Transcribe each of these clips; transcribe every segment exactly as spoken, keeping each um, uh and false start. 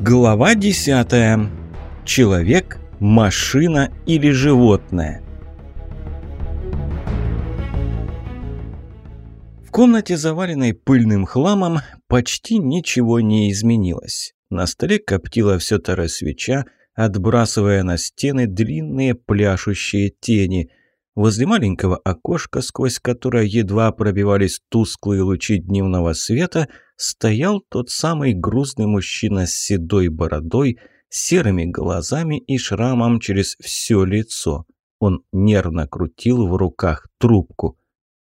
Глава десятая. Человек, машина или животное? В комнате, заваленной пыльным хламом, почти ничего не изменилось. На столе коптила все та же свеча, отбрасывая на стены длинные пляшущие тени. Возле маленького окошка, сквозь которое едва пробивались тусклые лучи дневного света, стоял тот самый грузный мужчина с седой бородой, серыми глазами и шрамом через все лицо. Он нервно крутил в руках трубку.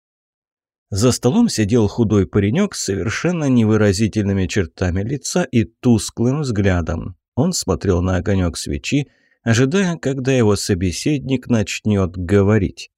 За столом сидел худой паренек с совершенно невыразительными чертами лица и тусклым взглядом. Он смотрел на огонек свечи, ожидая, когда его собеседник начнет говорить.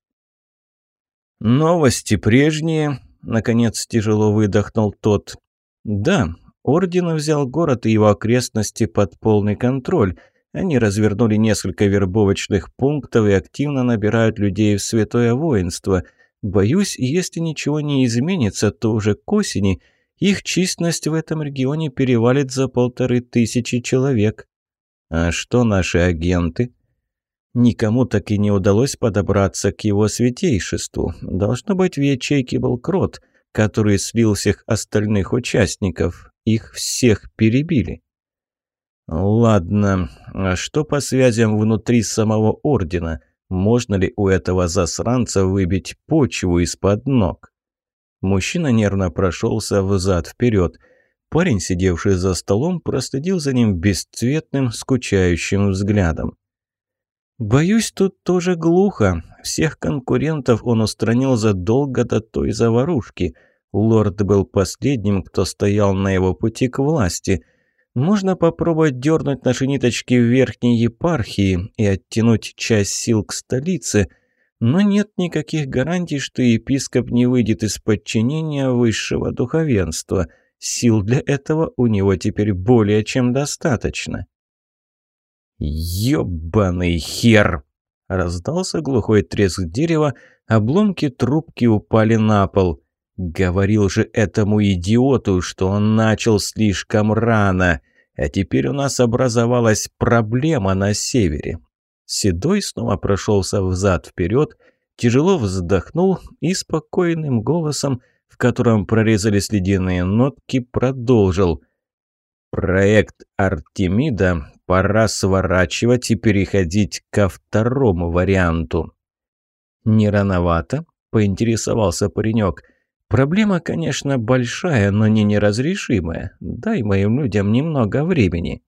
«Новости прежние», — наконец тяжело выдохнул тот. «Да, орден взял город и его окрестности под полный контроль. Они развернули несколько вербовочных пунктов и активно набирают людей в святое воинство. Боюсь, если ничего не изменится, то уже к осени их численность в этом регионе перевалит за полторы тысячи человек». «А что наши агенты?» Никому так и не удалось подобраться к его святейшеству. Должно быть, в ячейке был крот, который слил всех остальных участников. Их всех перебили. «Ладно, а что по связям внутри самого ордена? Можно ли у этого засранца выбить почву из-под ног?» Мужчина нервно прошелся взад-вперед. Парень, сидевший за столом, проследил за ним бесцветным, скучающим взглядом. «Боюсь, тут тоже глухо. Всех конкурентов он устранил задолго до той заварушки. Лорд был последним, кто стоял на его пути к власти. Можно попробовать дернуть наши ниточки в верхней епархии и оттянуть часть сил к столице, но нет никаких гарантий, что епископ не выйдет из подчинения высшего духовенства. Сил для этого у него теперь более чем достаточно». «Ёбаный хер!» — раздался глухой треск дерева, обломки трубки упали на пол. «Говорил же этому идиоту, что он начал слишком рано, а теперь у нас образовалась проблема на севере». Седой снова прошелся взад-вперед, тяжело вздохнул и спокойным голосом, в котором прорезались ледяные нотки, продолжил. «Проект Артемида пора сворачивать и переходить ко второму варианту». «Не рановато?» – поинтересовался паренек. «Проблема, конечно, большая, но не неразрешимая. Дай моим людям немного времени».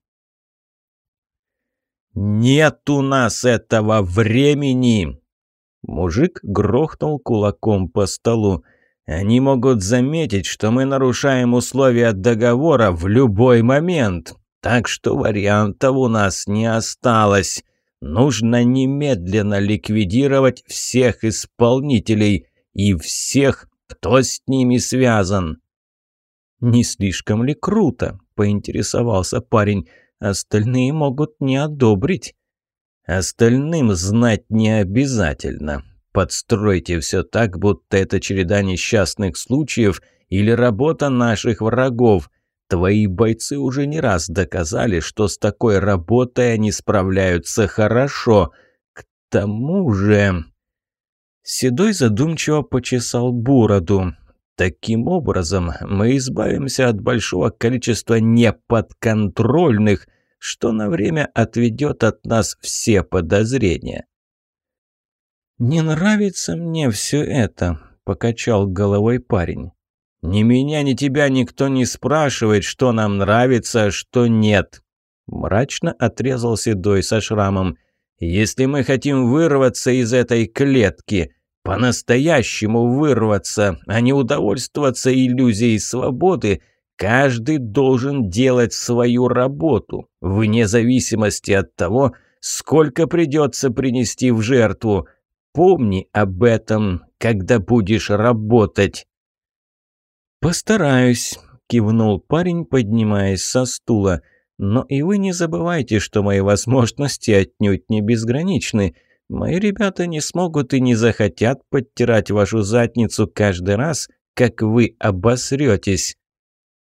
«Нет у нас этого времени!» Мужик грохнул кулаком по столу. «Они могут заметить, что мы нарушаем условия договора в любой момент, так что вариантов у нас не осталось. Нужно немедленно ликвидировать всех исполнителей и всех, кто с ними связан». «Не слишком ли круто?» – поинтересовался парень. «Остальные могут не одобрить». «Остальным знать не обязательно. Подстройте все так, будто это череда несчастных случаев или работа наших врагов. Твои бойцы уже не раз доказали, что с такой работой они справляются хорошо. К тому же...» Седой задумчиво почесал бороду. «Таким образом мы избавимся от большого количества неподконтрольных, что на время отведет от нас все подозрения». «Не нравится мне все это», — покачал головой парень. «Ни меня, ни тебя никто не спрашивает, что нам нравится, а что нет», — мрачно отрезал Седой со шрамом. «Если мы хотим вырваться из этой клетки, по-настоящему вырваться, а не удовольствоваться иллюзией свободы, каждый должен делать свою работу, вне зависимости от того, сколько придется принести в жертву. Помни об этом, когда будешь работать». «Постараюсь», — кивнул парень, поднимаясь со стула. «Но и вы не забывайте, что мои возможности отнюдь не безграничны. Мои ребята не смогут и не захотят подтирать вашу задницу каждый раз, как вы обосретесь».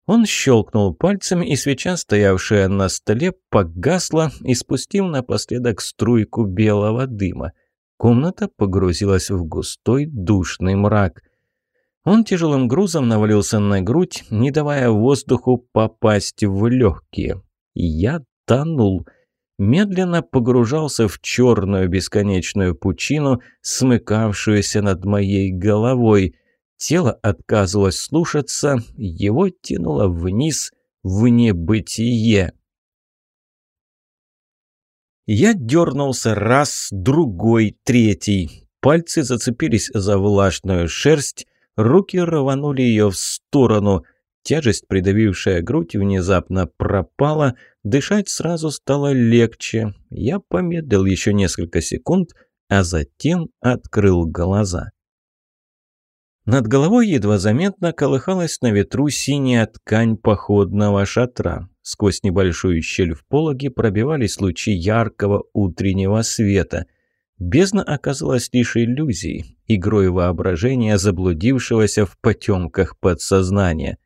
Он щелкнул пальцами, и свеча, стоявшая на столе, погасла, испустив напоследок струйку белого дыма. Комната погрузилась в густой душный мрак. Он тяжелым грузом навалился на грудь, не давая воздуху попасть в легкие. Я тонул. Медленно погружался в черную бесконечную пучину, смыкавшуюся над моей головой. Тело отказывалось слушаться, его тянуло вниз, в небытие. Я дернулся раз, другой, третий. Пальцы зацепились за влажную шерсть, руки рванули ее в сторону. Тяжесть, придавившая грудь, внезапно пропала, дышать сразу стало легче. Я помедлил еще несколько секунд, а затем открыл глаза. Над головой едва заметно колыхалась на ветру синяя ткань походного шатра. Сквозь небольшую щель в пологе пробивались лучи яркого утреннего света. Бездна оказалась лишь иллюзией, игрой воображения, заблудившегося в потемках подсознания.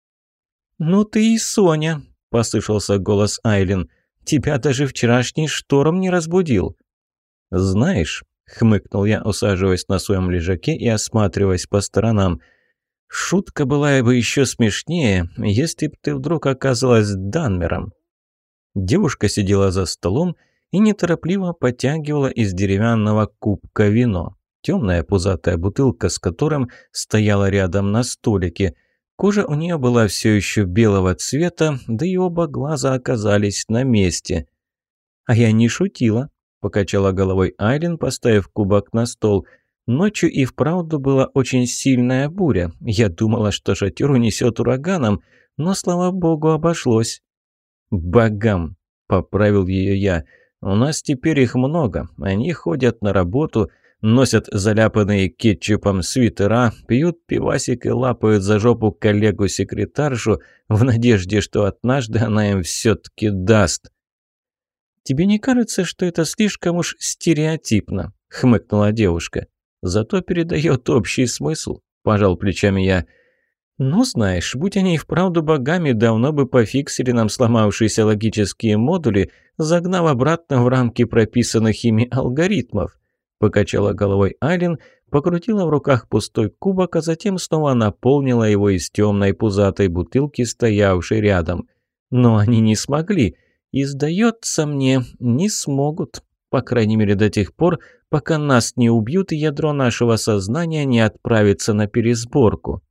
«Ну ты и Соня!» – послышался голос Айлин. «Тебя даже вчерашний шторм не разбудил!» «Знаешь...» — хмыкнул я, усаживаясь на своем лежаке и осматриваясь по сторонам. «Шутка была бы еще смешнее, если б ты вдруг оказалась Данмером». Девушка сидела за столом и неторопливо потягивала из деревянного кубка вино. Темная пузатая бутылка, с которым стояла рядом на столике. Кожа у нее была все еще белого цвета, да и оба глаза оказались на месте. «А я не шутила», — покачала головой Айлин, поставив кубок на стол. «Ночью и вправду была очень сильная буря. Я думала, что шатер унесет ураганом, но, слава богу, обошлось». «Богам!» — поправил ее я. «У нас теперь их много. Они ходят на работу, носят заляпанные кетчупом свитера, пьют пивасик и лапают за жопу коллегу-секретаршу в надежде, что однажды она им все-таки даст». «Тебе не кажется, что это слишком уж стереотипно?» — хмыкнула девушка. «Зато передает общий смысл», — пожал плечами я. «Ну, знаешь, будь они и вправду богами, давно бы пофиксили нам сломавшиеся логические модули, загнав обратно в рамки прописанных ими алгоритмов», — покачала головой Айлин, покрутила в руках пустой кубок, а затем снова наполнила его из темной пузатой бутылки, стоявшей рядом. «Но они не смогли. И, сдается мне, не смогут, по крайней мере до тех пор, пока нас не убьют и ядро нашего сознания не отправится на пересборку».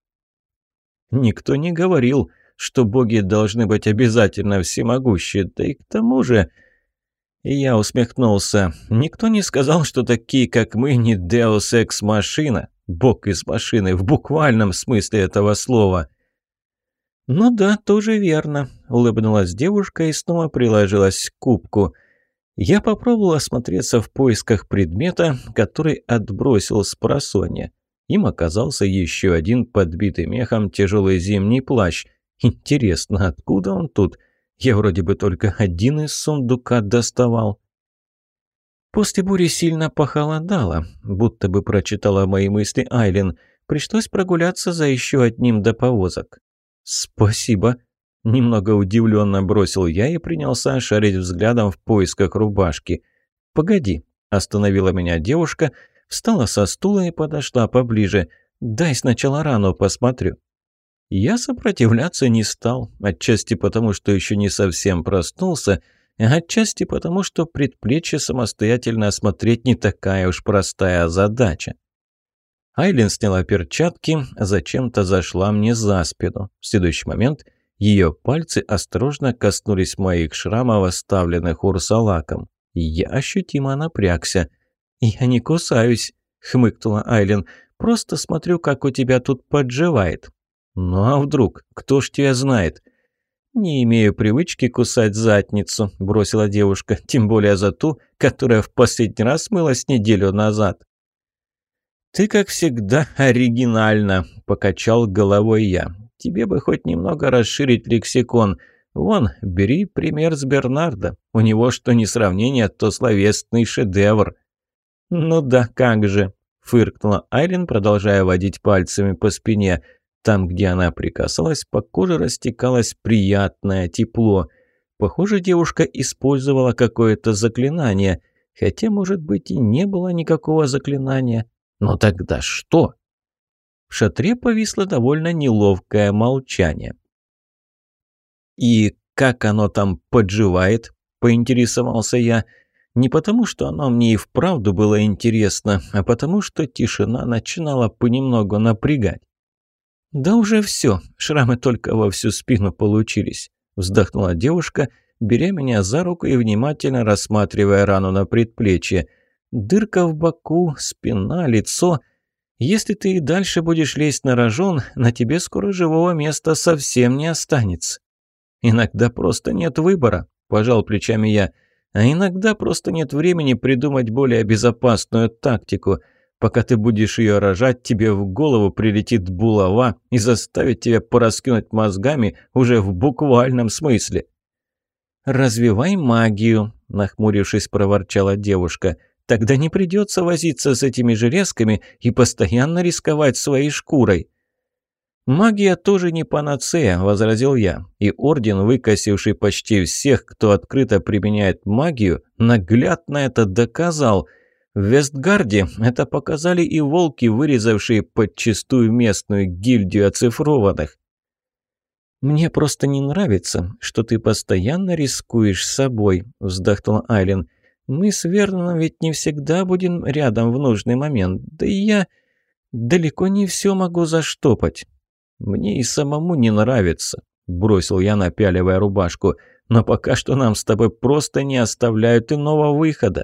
«Никто не говорил, что боги должны быть обязательно всемогущие, да и к тому же...» И я усмехнулся. «Никто не сказал, что такие, как мы, не Deus Ex Machina, бог из машины, в буквальном смысле этого слова». «Ну да, тоже верно», — улыбнулась девушка и снова приложилась к кубку. Я попробовал осмотреться в поисках предмета, который отбросил спросонья. Им оказался еще один подбитый мехом тяжелый зимний плащ. Интересно, откуда он тут? Я вроде бы только один из сундука доставал. После бури сильно похолодало, будто бы прочитала мои мысли Айлин. Пришлось прогуляться за еще одним до повозок. «Спасибо», — немного удивленно бросил я и принялся шарить взглядом в поисках рубашки. «Погоди», — остановила меня девушка, встала со стула и подошла поближе. «Дай сначала рану посмотрю». Я сопротивляться не стал, отчасти потому, что еще не совсем проснулся, а отчасти потому, что предплечье самостоятельно осмотреть не такая уж простая задача. Айлин сняла перчатки, зачем-то зашла мне за спину. В следующий момент ее пальцы осторожно коснулись моих шрамов, оставленных урсалаком. Я ощутимо напрягся. «Я не кусаюсь», — хмыкнула Айлин. «Просто смотрю, как у тебя тут подживает». «Ну а вдруг? Кто ж тебя знает?» «Не имею привычки кусать задницу», — бросила девушка, «тем более за ту, которая в последний раз мылась неделю назад». «Ты, как всегда, оригинально», — покачал головой я. «Тебе бы хоть немного расширить лексикон. Вон, бери пример с Бернарда. У него что ни сравнение, то словесный шедевр». «Ну да, как же», — фыркнула Айлин, продолжая водить пальцами по спине. Там, где она прикасалась, по коже растекалось приятное тепло. Похоже, девушка использовала какое-то заклинание, хотя, может быть, и не было никакого заклинания. Но тогда что? В шатре повисло довольно неловкое молчание. «И как оно там подживает?» – поинтересовался я. Не потому, что оно мне и вправду было интересно, а потому, что тишина начинала понемногу напрягать. «Да уже все, шрамы только во всю спину получились», – вздохнула девушка, беря меня за руку и внимательно рассматривая рану на предплечье. «Дырка в боку, спина, лицо. Если ты и дальше будешь лезть на рожон, на тебе скоро живого места совсем не останется». «Иногда просто нет выбора», – пожал плечами я. «А иногда просто нет времени придумать более безопасную тактику. Пока ты будешь ее рожать, тебе в голову прилетит булава и заставит тебя пораскинуть мозгами уже в буквальном смысле». «Развивай магию», – нахмурившись, проворчала девушка. «Тогда не придется возиться с этими железками и постоянно рисковать своей шкурой». «Магия тоже не панацея», – возразил я, и орден, выкосивший почти всех, кто открыто применяет магию, наглядно это доказал. В Вестгарде это показали и волки, вырезавшие подчистую местную гильдию оцифрованных. «Мне просто не нравится, что ты постоянно рискуешь собой», – вздохнула Айлин. «Мы с Верноном ведь не всегда будем рядом в нужный момент, да и я далеко не все могу заштопать». «Мне и самому не нравится», – бросил я, напяливая рубашку. «Но пока что нам с тобой просто не оставляют иного выхода».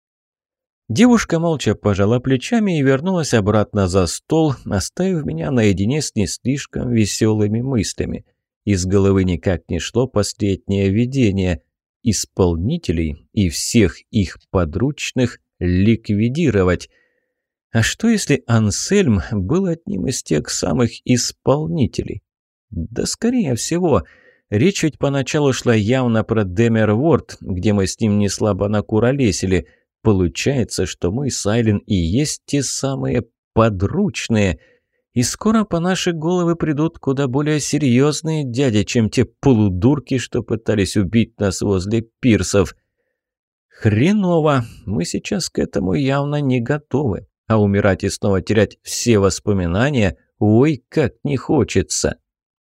Девушка молча пожала плечами и вернулась обратно за стол, оставив меня наедине с не слишком веселыми мыслями. Из головы никак не шло последнее видение. Исполнителей и всех их подручных ликвидировать. А что, если Ансельм был одним из тех самых исполнителей? Да скорее всего. Речь ведь поначалу шла явно про Демерворд, где мы с ним неслабо накуролесили. Получается, что мы с Айлин и есть те самые подручные. И скоро по наши головы придут куда более серьезные дяди, чем те полудурки, что пытались убить нас возле пирсов. Хреново, мы сейчас к этому явно не готовы. А умирать и снова терять все воспоминания, ой, как не хочется.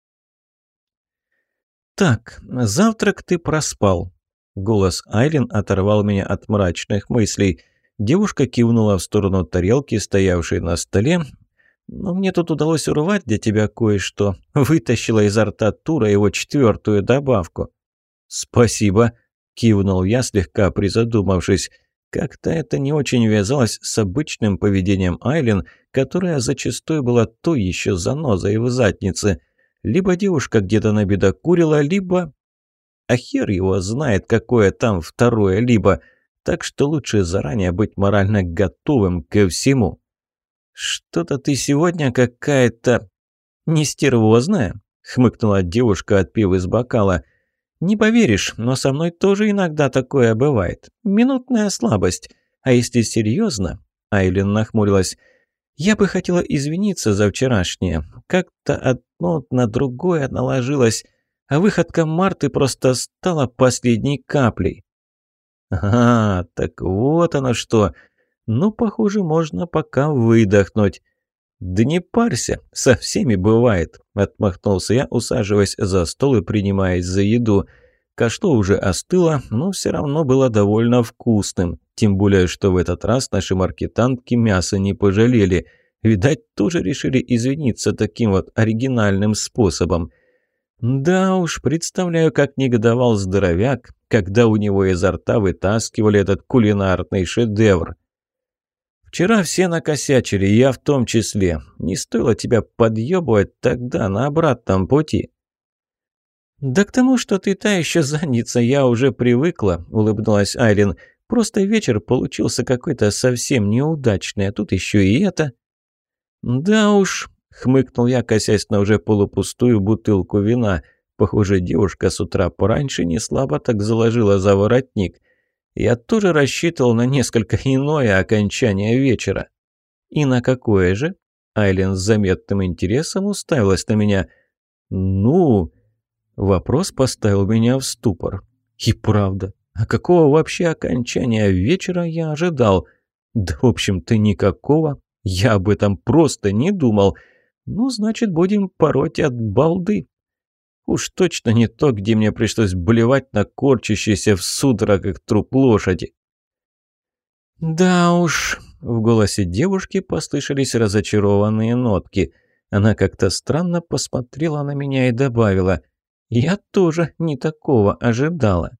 «Так, завтрак ты проспал». Голос Айлин оторвал меня от мрачных мыслей. Девушка кивнула в сторону тарелки, стоявшей на столе. «Но мне тут удалось урвать для тебя кое-что». Вытащила изо рта Тура его четвертую добавку. «Спасибо», – кивнул я, слегка призадумавшись. Как-то это не очень вязалось с обычным поведением Айлин, которая зачастую была той еще занозой в заднице. Либо девушка где-то набедокурила, либо... А хер его знает, какое там второе «либо». Так что лучше заранее быть морально готовым ко всему. «Что-то ты сегодня какая-то нестервозная», — хмыкнула девушка, отпив из бокала. «Не поверишь, но со мной тоже иногда такое бывает. Минутная слабость. А если серьезно?» — Айлин нахмурилась. «Я бы хотела извиниться за вчерашнее. Как-то одно на другое наложилось, а выходка Марты просто стала последней каплей». «А, так вот оно что. Ну, похоже, можно пока выдохнуть». «Да не парься, со всеми бывает», – отмахнулся я, усаживаясь за стол и принимаясь за еду. Кашло уже остыло, но все равно было довольно вкусным. Тем более, что в этот раз наши маркетантки мяса не пожалели. Видать, тоже решили извиниться таким вот оригинальным способом. Да уж, представляю, как негодовал здоровяк, когда у него изо рта вытаскивали этот кулинарный шедевр. «Вчера все накосячили, я в том числе. Не стоило тебя подъебывать тогда на обратном пути». «Да к тому, что ты та еще задница, я уже привыкла», — улыбнулась Айлин. «Просто вечер получился какой-то совсем неудачный, а тут еще и это». «Да уж», — хмыкнул я, косясь на уже полупустую бутылку вина. Похоже, девушка с утра пораньше не слабо так заложила за воротник. Я тоже рассчитывал на несколько иное окончание вечера. «И на какое же?» Айлен с заметным интересом уставилась на меня. «Ну...» Вопрос поставил меня в ступор. И правда, а какого вообще окончания вечера я ожидал? Да, в общем-то, никакого. Я об этом просто не думал. Ну, значит, будем пороть от балды. Уж точно не то, где мне пришлось блевать на корчащийся в судорогах труп лошади. «Да уж», — в голосе девушки послышались разочарованные нотки. Она как-то странно посмотрела на меня и добавила: «Я тоже не такого ожидала».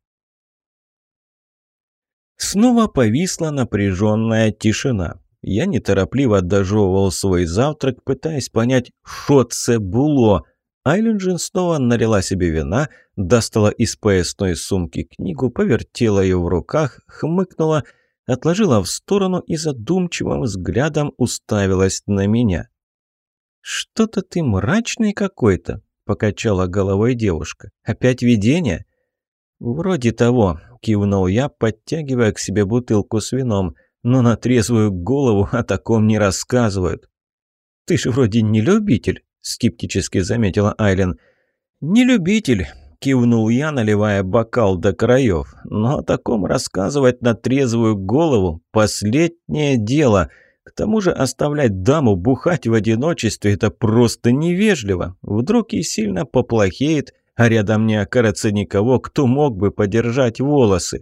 Снова повисла напряженная тишина. Я неторопливо дожевывал свой завтрак, пытаясь понять, что це було. Айлен снова налила себе вина, достала из поясной сумки книгу, повертела ее в руках, хмыкнула, отложила в сторону и задумчивым взглядом уставилась на меня. «Что-то ты мрачный какой-то», — покачала головой девушка. «Опять видение?» «Вроде того», — кивнул я, подтягивая к себе бутылку с вином. «Но на трезвую голову о таком не рассказывают». «Ты же вроде не любитель», — скептически заметила Айлен. «Не любитель», — кивнул я, наливая бокал до краев. «Но о таком рассказывать на трезвую голову — последнее дело. К тому же оставлять даму бухать в одиночестве — это просто невежливо. Вдруг и сильно поплохеет, а рядом не окажется никого, кто мог бы подержать волосы».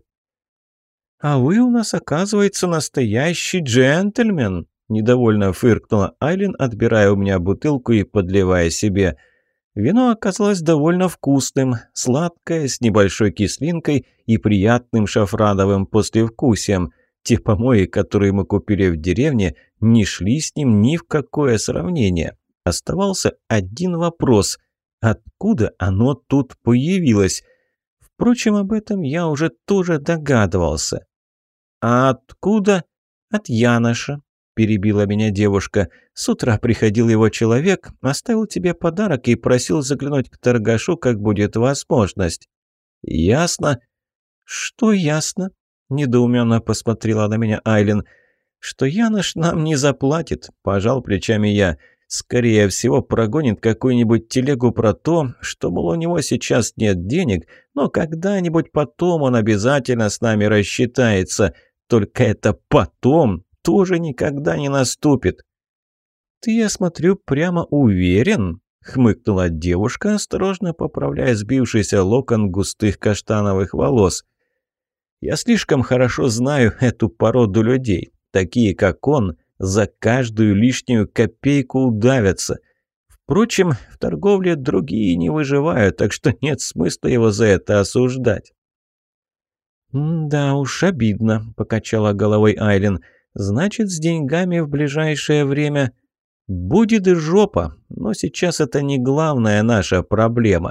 «А вы у нас, оказывается, настоящий джентльмен», — недовольно фыркнула Айлен, отбирая у меня бутылку и подливая себе. Вино оказалось довольно вкусным, сладкое, с небольшой кислинкой и приятным шафрановым послевкусием. Те помои, которые мы купили в деревне, не шли с ним ни в какое сравнение. Оставался один вопрос: откуда оно тут появилось? Впрочем, об этом я уже тоже догадывался. «А откуда?» «От Яноша», — перебила меня девушка. «С утра приходил его человек, оставил тебе подарок и просил заглянуть к торгашу, как будет возможность». «Ясно». «Что ясно?» — недоуменно посмотрела на меня Айлен. «Что Янош нам не заплатит», — пожал плечами я. «Скорее всего, прогонит какую-нибудь телегу про то, что, мол, у него сейчас нет денег, но когда-нибудь потом он обязательно с нами рассчитается. Только это потом тоже никогда не наступит». «Ты, я смотрю, прямо уверен?» — хмыкнула девушка, осторожно поправляя сбившийся локон густых каштановых волос. «Я слишком хорошо знаю эту породу людей. Такие, как он, за каждую лишнюю копейку удавятся. Впрочем, в торговле другие не выживают, так что нет смысла его за это осуждать». «Да уж, обидно», — покачала головой Айлен. «Значит, с деньгами в ближайшее время будет и жопа, но сейчас это не главная наша проблема».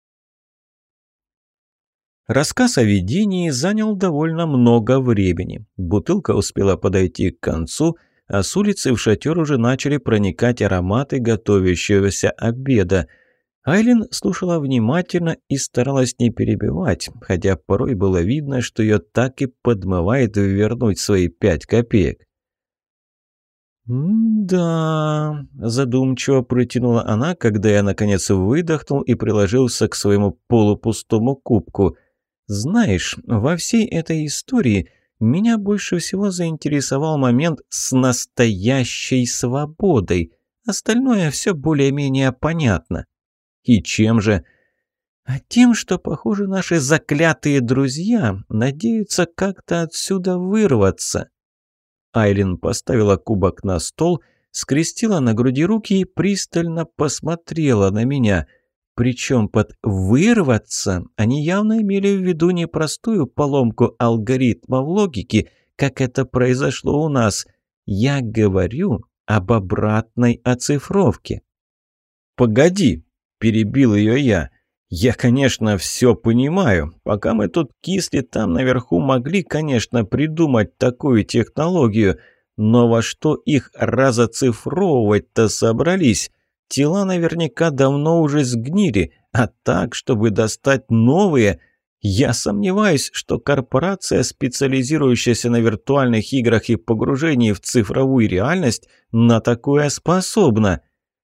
Рассказ о видении занял довольно много времени. Бутылка успела подойти к концу, а с улицы в шатер уже начали проникать ароматы готовящегося обеда. Айлен слушала внимательно и старалась не перебивать, хотя порой было видно, что ее так и подмывает вернуть свои пять копеек. «Да...» – задумчиво протянула она, когда я наконец выдохнул и приложился к своему полупустому кубку. «Знаешь, во всей этой истории меня больше всего заинтересовал момент с настоящей свободой. Остальное все более-менее понятно». «И чем же?» «А тем, что, похоже, наши заклятые друзья надеются как-то отсюда вырваться». Айлен поставила кубок на стол, скрестила на груди руки и пристально посмотрела на меня. Причем под «вырваться» они явно имели в виду не простую поломку алгоритмов логики, как это произошло у нас. Я говорю об обратной оцифровке. «Погоди!» – перебил ее я. «Я, конечно, все понимаю. Пока мы тут кисли, там наверху могли, конечно, придумать такую технологию. Но во что их разоцифровывать-то собрались? Тела наверняка давно уже сгнили, а так, чтобы достать новые, Я сомневаюсь, что корпорация, специализирующаяся на виртуальных играх и погружении в цифровую реальность, на такое способна.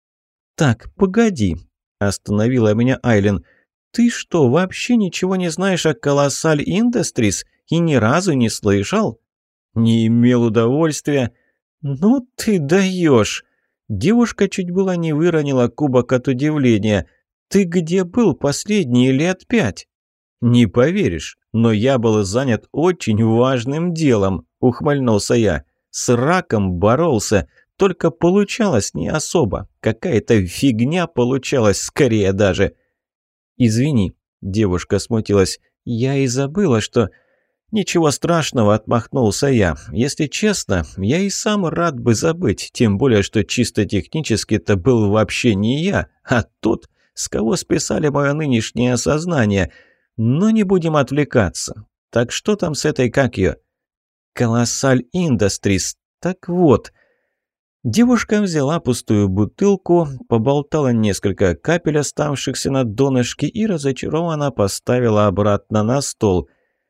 «Так, погоди», – остановила меня Айлен. «Ты что, вообще ничего не знаешь о Colossal Industries и ни разу не слышал?» «Не имел удовольствия». «Ну ты даешь!» Девушка чуть было не выронила кубок от удивления. «Ты где был последние лет пять?» «Не поверишь, но я был занят очень важным делом», – ухмыльнулся я. «С раком боролся, только получалось не особо. Какая-то фигня получалась, скорее даже». «Извини», – девушка смутилась, – «я и забыла, что...» «Ничего страшного», – отмахнулся я. «Если честно, я и сам рад бы забыть, тем более, что чисто технически это был вообще не я, а тот, с кого списали мое нынешнее сознание. Но не будем отвлекаться. Так что там с этой, как ее?» «Colossal Industries. Так вот...» Девушка взяла пустую бутылку, поболтала несколько капель, оставшихся на донышке, и разочарованно поставила обратно на стол.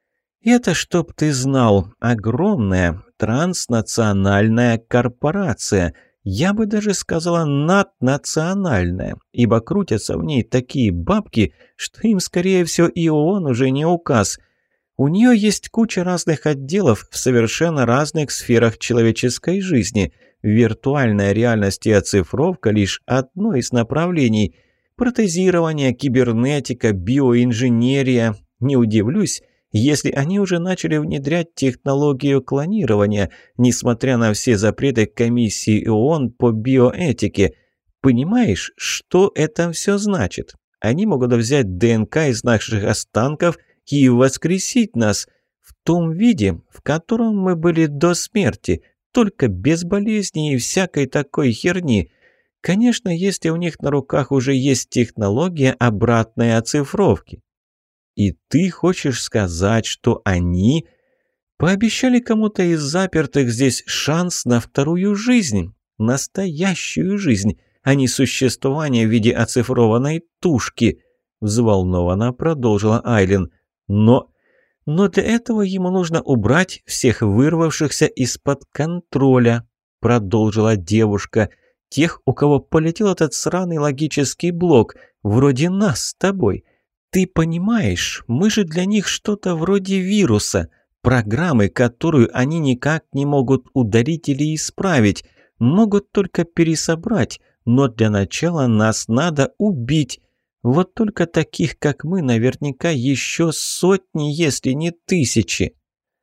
«Это, чтоб ты знал, огромная транснациональная корпорация. Я бы даже сказала наднациональная, ибо крутятся в ней такие бабки, что им, скорее всего, и ООН уже не указ. У нее есть куча разных отделов в совершенно разных сферах человеческой жизни. Виртуальная реальность и оцифровка – лишь одно из направлений. Протезирование, кибернетика, биоинженерия. Не удивлюсь, если они уже начали внедрять технологию клонирования, несмотря на все запреты комиссии ООН по биоэтике. Понимаешь, что это все значит? Они могут взять ДНК из наших останков и воскресить нас в том виде, в котором мы были до смерти, только без болезней и всякой такой херни. Конечно, если у них на руках уже есть технология обратной оцифровки. И ты хочешь сказать, что они пообещали кому-то из запертых здесь шанс на вторую жизнь, настоящую жизнь, а не существование в виде оцифрованной тушки?» Взволнованно продолжила Айлен. «Но... но для этого ему нужно убрать всех вырвавшихся из-под контроля», продолжила девушка. «Тех, у кого полетел этот сраный логический блок, вроде нас с тобой. Ты понимаешь, мы же для них что-то вроде вируса, программы, которую они никак не могут удалить или исправить, могут только пересобрать, но для начала нас надо убить. Вот только таких, как мы, наверняка еще сотни, если не тысячи».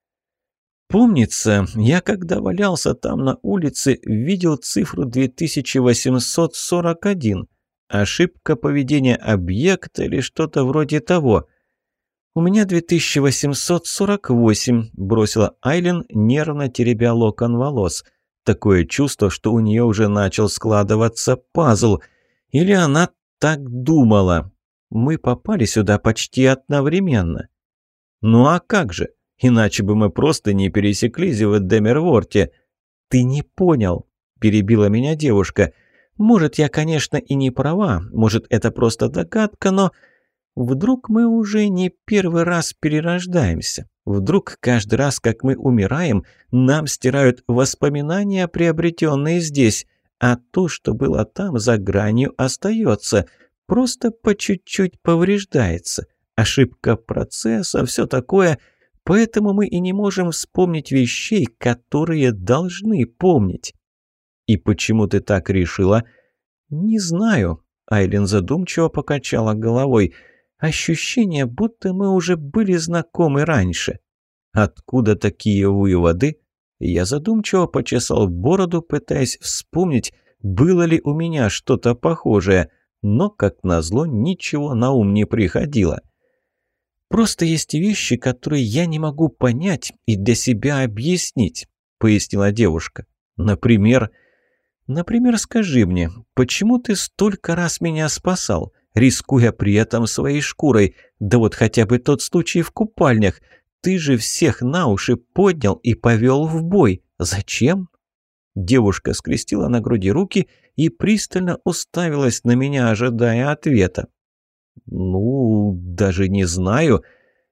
Помнится, я когда валялся там на улице, видел цифру две тысячи восемьсот сорок один. Ошибка поведения объекта или что-то вроде того. «У меня две тысячи восемьсот сорок восемь», – бросила Айлен, нервно теребя локон волос. Такое чувство, что у нее уже начал складываться пазл. Или она так думала. Мы попали сюда почти одновременно. «Ну а как же? Иначе бы мы просто не пересеклись в Демерворте». «Ты не понял», – перебила меня девушка. «Может, я, конечно, и не права, может, это просто догадка, но вдруг мы уже не первый раз перерождаемся. Вдруг каждый раз, как мы умираем, нам стирают воспоминания, приобретенные здесь, а то, что было там, за гранью остается, просто по чуть-чуть повреждается. Ошибка процесса, все такое, поэтому мы и не можем вспомнить вещей, которые должны помнить». «И почему ты так решила?» «Не знаю», — Айлен задумчиво покачала головой. «Ощущение, будто мы уже были знакомы раньше». «Откуда такие выводы?» Я задумчиво почесал бороду, пытаясь вспомнить, было ли у меня что-то похожее, но, как назло, ничего на ум не приходило. «Просто есть вещи, которые я не могу понять и для себя объяснить», — пояснила девушка. «Например...» «Например, скажи мне, почему ты столько раз меня спасал, рискуя при этом своей шкурой? Да вот хотя бы тот случай в купальнях. Ты же всех на уши поднял и повел в бой. Зачем?» Девушка скрестила на груди руки и пристально уставилась на меня, ожидая ответа. «Ну, даже не знаю.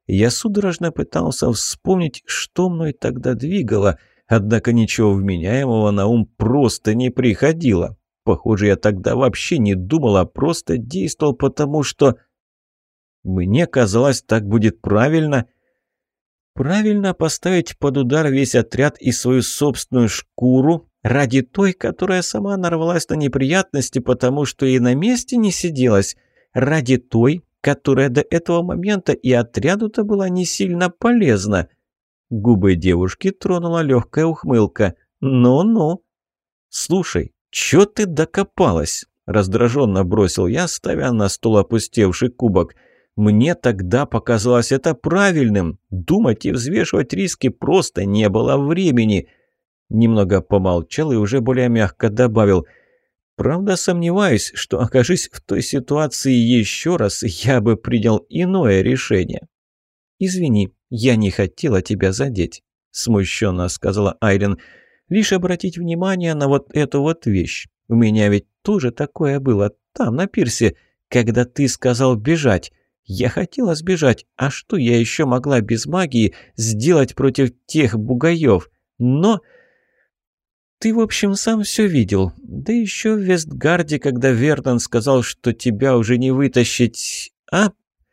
Я судорожно пытался вспомнить, что мной тогда двигало, однако ничего вменяемого на ум просто не приходило. Похоже, я тогда вообще не думал, а просто действовал, потому что... Мне казалось, так будет правильно. Правильно поставить под удар весь отряд и свою собственную шкуру ради той, которая сама нарвалась на неприятности, потому что и на месте не сиделась, ради той, которая до этого момента и отряду-то была не сильно полезна. Губы девушки тронула легкая ухмылка. «Ну-ну». «Слушай, чё ты докопалась?» – раздраженно бросил я, ставя на стол опустевший кубок. «Мне тогда показалось это правильным. Думать и взвешивать риски просто не было времени». Немного помолчал и уже более мягко добавил. «Правда, сомневаюсь, что, окажись в той ситуации еще раз, я бы принял иное решение». «Извини, я не хотела тебя задеть», – смущенно сказала Айрин. «Лишь обратить внимание на вот эту вот вещь. У меня ведь тоже такое было там, на пирсе, когда ты сказал бежать. Я хотела сбежать, а что я еще могла без магии сделать против тех бугаев? Но... Ты, в общем, сам все видел. Да еще в Вестгарде, когда Вернон сказал, что тебя уже не вытащить... А...»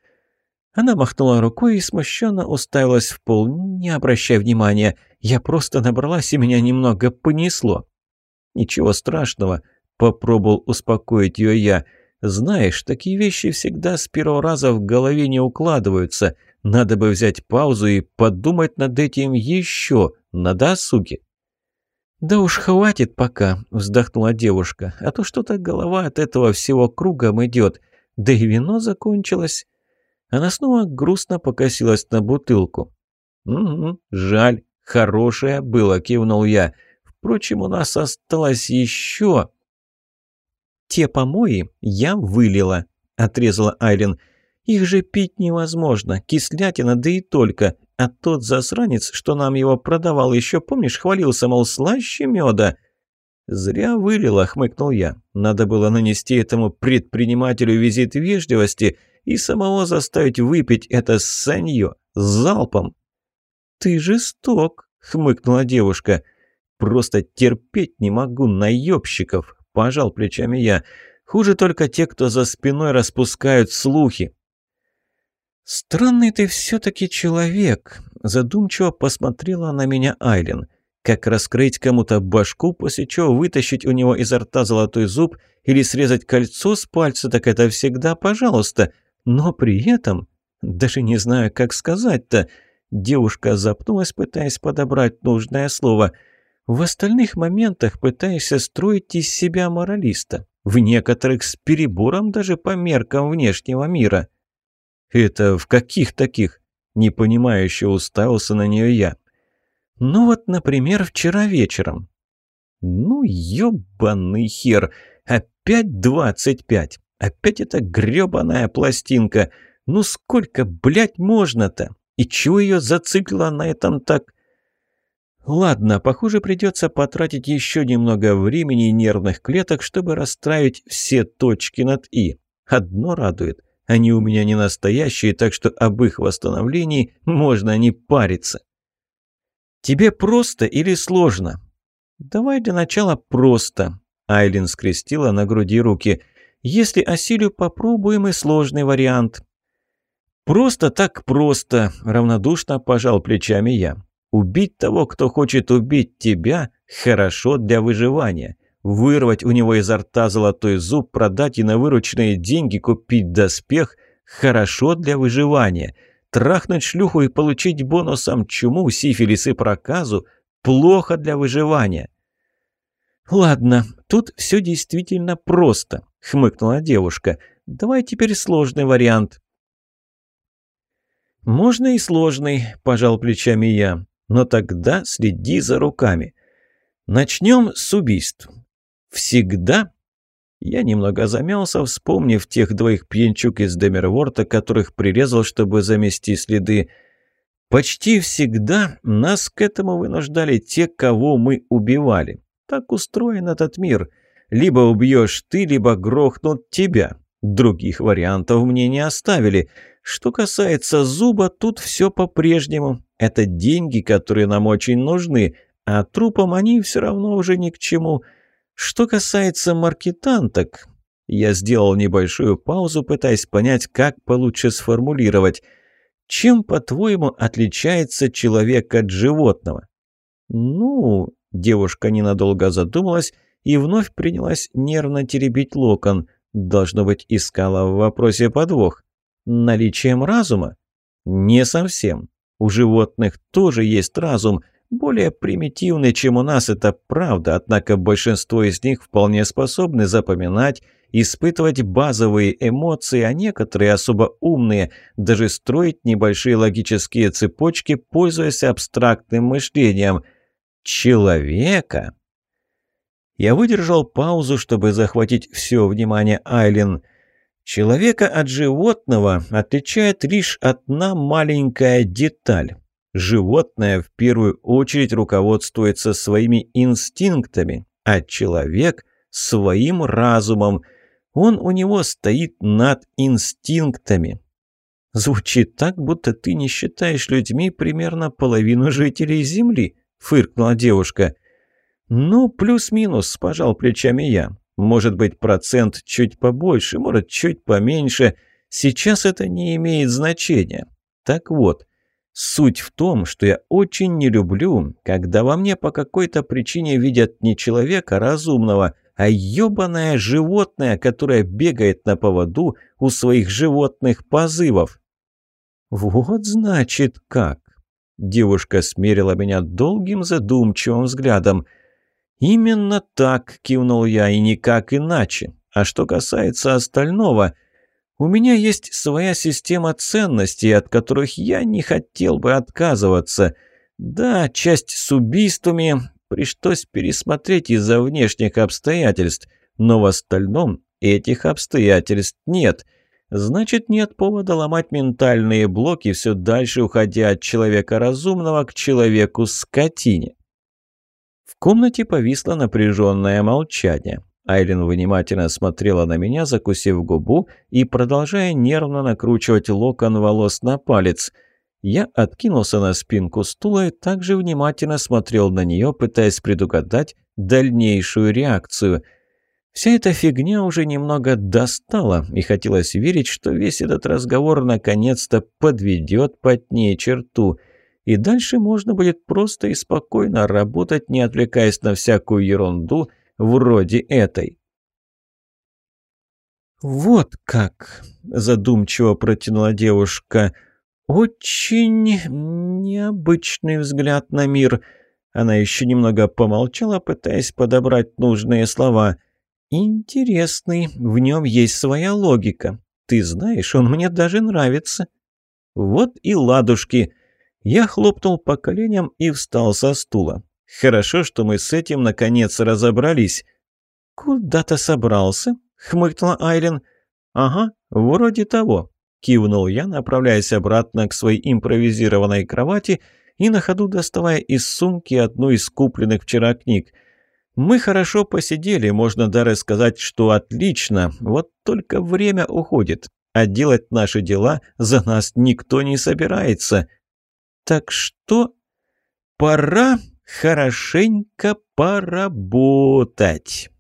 Она махнула рукой и смущенно уставилась в пол. «Не обращай внимания, я просто набралась и меня немного понесло». «Ничего страшного», — попробовал успокоить ее я. «Знаешь, такие вещи всегда с первого раза в голове не укладываются. Надо бы взять паузу и подумать над этим еще, на досуге». «Да уж хватит пока», — вздохнула девушка, «а то что-то голова от этого всего кругом идет. Да и вино закончилось». Она снова грустно покосилась на бутылку. «Угу, жаль, хорошее было», — кивнул я. «Впрочем, у нас осталось еще...» «Те помои я вылила», — отрезала Айрин. «Их же пить невозможно, кислятина, да и только. А тот засранец, что нам его продавал, еще, помнишь, хвалился, мол, слаще меда». «Зря вылила», — хмыкнул я. «Надо было нанести этому предпринимателю визит вежливости и самого заставить выпить это санье залпом». «Ты жесток», — хмыкнула девушка. «Просто терпеть не могу наебщиков», — пожал плечами я. «Хуже только те, кто за спиной распускают слухи». «Странный ты все-таки человек», — задумчиво посмотрела на меня Айлин. «Как раскрыть кому-то башку, после чего вытащить у него изо рта золотой зуб или срезать кольцо с пальца, так это всегда пожалуйста. Но при этом... Даже не знаю, как сказать-то». Девушка запнулась, пытаясь подобрать нужное слово. «В остальных моментах пытаешься строить из себя моралиста. В некоторых с перебором даже по меркам внешнего мира». «Это в каких таких?» – непонимающе уставился на нее я. «Ну вот, например, вчера вечером». «Ну, ёбаный хер! Опять двадцать пять! Опять эта грёбаная пластинка! Ну сколько, блядь, можно-то? И чего ее зациклило на этом так...» «Ладно, похоже, придется потратить еще немного времени и нервных клеток, чтобы расстраивать все точки над «и». Одно радует. Они у меня не настоящие, так что об их восстановлении можно не париться». «Тебе просто или сложно?» «Давай для начала просто», — Айлин скрестила на груди руки. «Если осилю, попробуем и сложный вариант». «Просто так просто», — равнодушно пожал плечами я. «Убить того, кто хочет убить тебя, хорошо для выживания. Вырвать у него изо рта золотой зуб, продать и на вырученные деньги купить доспех – хорошо для выживания. Трахнуть шлюху и получить бонусом чуму, сифилис и проказу – плохо для выживания». «Ладно, тут все действительно просто», – хмыкнула девушка. «Давай теперь сложный вариант». «Можно и сложный», – пожал плечами я. «Но тогда следи за руками. Начнем с убийств. Всегда...» Я немного замялся, вспомнив тех двоих пьянчук из Демерворта, которых прирезал, чтобы замести следы. Почти всегда нас к этому вынуждали те, кого мы убивали. Так устроен этот мир. Либо убьешь ты, либо грохнут тебя. Других вариантов мне не оставили. Что касается зуба, тут все по-прежнему. Это деньги, которые нам очень нужны, а трупам они все равно уже ни к чему. Что касается маркетанток, я сделал небольшую паузу, пытаясь понять, как получше сформулировать. Чем, по-твоему, отличается человек от животного? Ну, девушка ненадолго задумалась и вновь принялась нервно теребить локон. Должно быть, искала в вопросе подвох. Наличием разума? Не совсем. У животных тоже есть разум, более примитивный, чем у нас, это правда, однако большинство из них вполне способны запоминать, испытывать базовые эмоции, а некоторые, особо умные, даже строить небольшие логические цепочки, пользуясь абстрактным мышлением. Человека? Я выдержал паузу, чтобы захватить все внимание Айлин. Человека от животного отличает лишь одна маленькая деталь. Животное в первую очередь руководствуется своими инстинктами, а человек – своим разумом. Он у него стоит над инстинктами. Звучит так, будто ты не считаешь людьми примерно половину жителей Земли, фыркнула девушка. Ну, плюс-минус, пожал плечами я. Может быть, процент чуть побольше, может, чуть поменьше. Сейчас это не имеет значения. Так вот, суть в том, что я очень не люблю, когда во мне по какой-то причине видят не человека разумного, а ёбаное животное, которое бегает на поводу у своих животных позывов. Вот значит как. Девушка смерила меня долгим задумчивым взглядом. «Именно так», — кивнул я, — «и никак иначе. А что касается остального, у меня есть своя система ценностей, от которых я не хотел бы отказываться. Да, часть с убийствами пришлось пересмотреть из-за внешних обстоятельств, но в остальном этих обстоятельств нет. Значит, нет повода ломать ментальные блоки, все дальше уходя от человека разумного к человеку-скотине». В комнате повисло напряженное молчание. Айлин внимательно смотрела на меня, закусив губу и продолжая нервно накручивать локон волос на палец. Я откинулся на спинку стула и также внимательно смотрел на нее, пытаясь предугадать дальнейшую реакцию. Вся эта фигня уже немного достала, и хотелось верить, что весь этот разговор наконец-то подведет под ней черту. И дальше можно будет просто и спокойно работать, не отвлекаясь на всякую ерунду вроде этой. «Вот как!» – задумчиво протянула девушка. «Очень необычный взгляд на мир». Она еще немного помолчала, пытаясь подобрать нужные слова. «Интересный, в нем есть своя логика. Ты знаешь, он мне даже нравится». «Вот и ладушки!» Я хлопнул по коленям и встал со стула. «Хорошо, что мы с этим наконец разобрались». «Куда-то собрался?» — хмыкнула Айлин. «Ага, вроде того», — кивнул я, направляясь обратно к своей импровизированной кровати и на ходу доставая из сумки одну из купленных вчера книг. «Мы хорошо посидели, можно даже сказать, что отлично, вот только время уходит, а делать наши дела за нас никто не собирается». Так что пора хорошенько поработать.